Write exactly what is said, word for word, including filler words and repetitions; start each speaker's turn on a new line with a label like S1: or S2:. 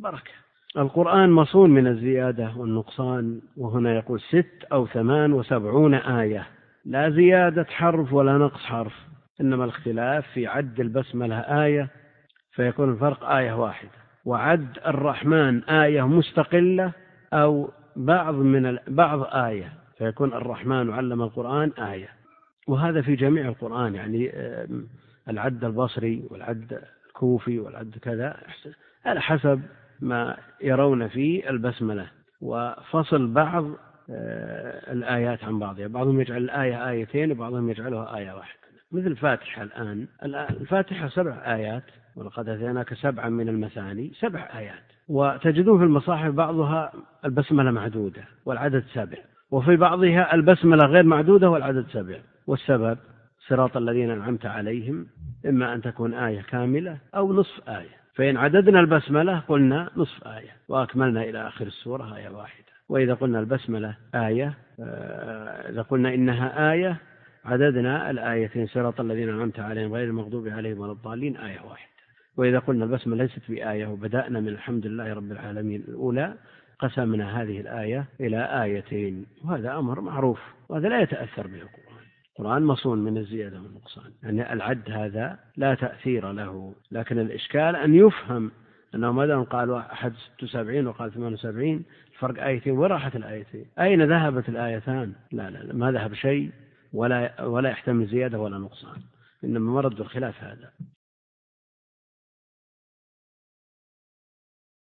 S1: بركة. القرآن مصون من الزيادة والنقصان، وهنا يقول ست أو ثمان وسبعون آية، لا زيادة حرف ولا نقص حرف، إنما الاختلاف في عد البسملة آية فيكون الفرق آية واحدة، وعد الرحمن آية مستقلة أو بعض من بعض آية فيكون الرحمن علم القرآن آية. وهذا في جميع القرآن، يعني العد البصري والعد الكوفي والعد كذا على حسب ما يرون في البسملة، وفصل بعض الآيات عن بعضها، بعضهم يجعل الآية آيتين وبعضهم يجعلها آية واحدة. مثل الفاتحة الآن، الفاتحة سبع آيات، ولقد أتيناك سبعا من المثاني، سبع آيات، وتجدون في المصاحف بعضها البسملة معدودة والعدد سبع، وفي بعضها البسملة غير معدودة والعدد سبع. والسبب صراط الذين أنعمت عليهم إما أن تكون آية كاملة أو نصف آية، فإن عددنا البسملة قلنا نصف آية وأكملنا إلى آخر السورة آية واحدة. وإذا قلنا البسملة آية، إذا قلنا إنها آية عددنا الآيتين صراط الذين أنعمت عليهم غير المغضوب عليهم ولا الضالين آية واحدة. وإذا قلنا البسملة ليست بآية وبدأنا من الحمد لله رب العالمين الأولى قسمنا هذه الآية إلى آيتين، وهذا أمر معروف، وهذا لا يتأثر به القرآن. القرآن مصون من الزيادة والنقصان، يعني العد هذا لا تأثير له، لكن الإشكال أن يفهم أنه ماذا قال أحد ست وسبعين وقال ثمان وسبعين الفرق آيتين، وراحت الآيتين، أين ذهبت الآيتان؟ لا لا ما ذهب شيء، ولا ولا يحتمل زيادة ولا نقصان، إنما مرد الخلاف هذا.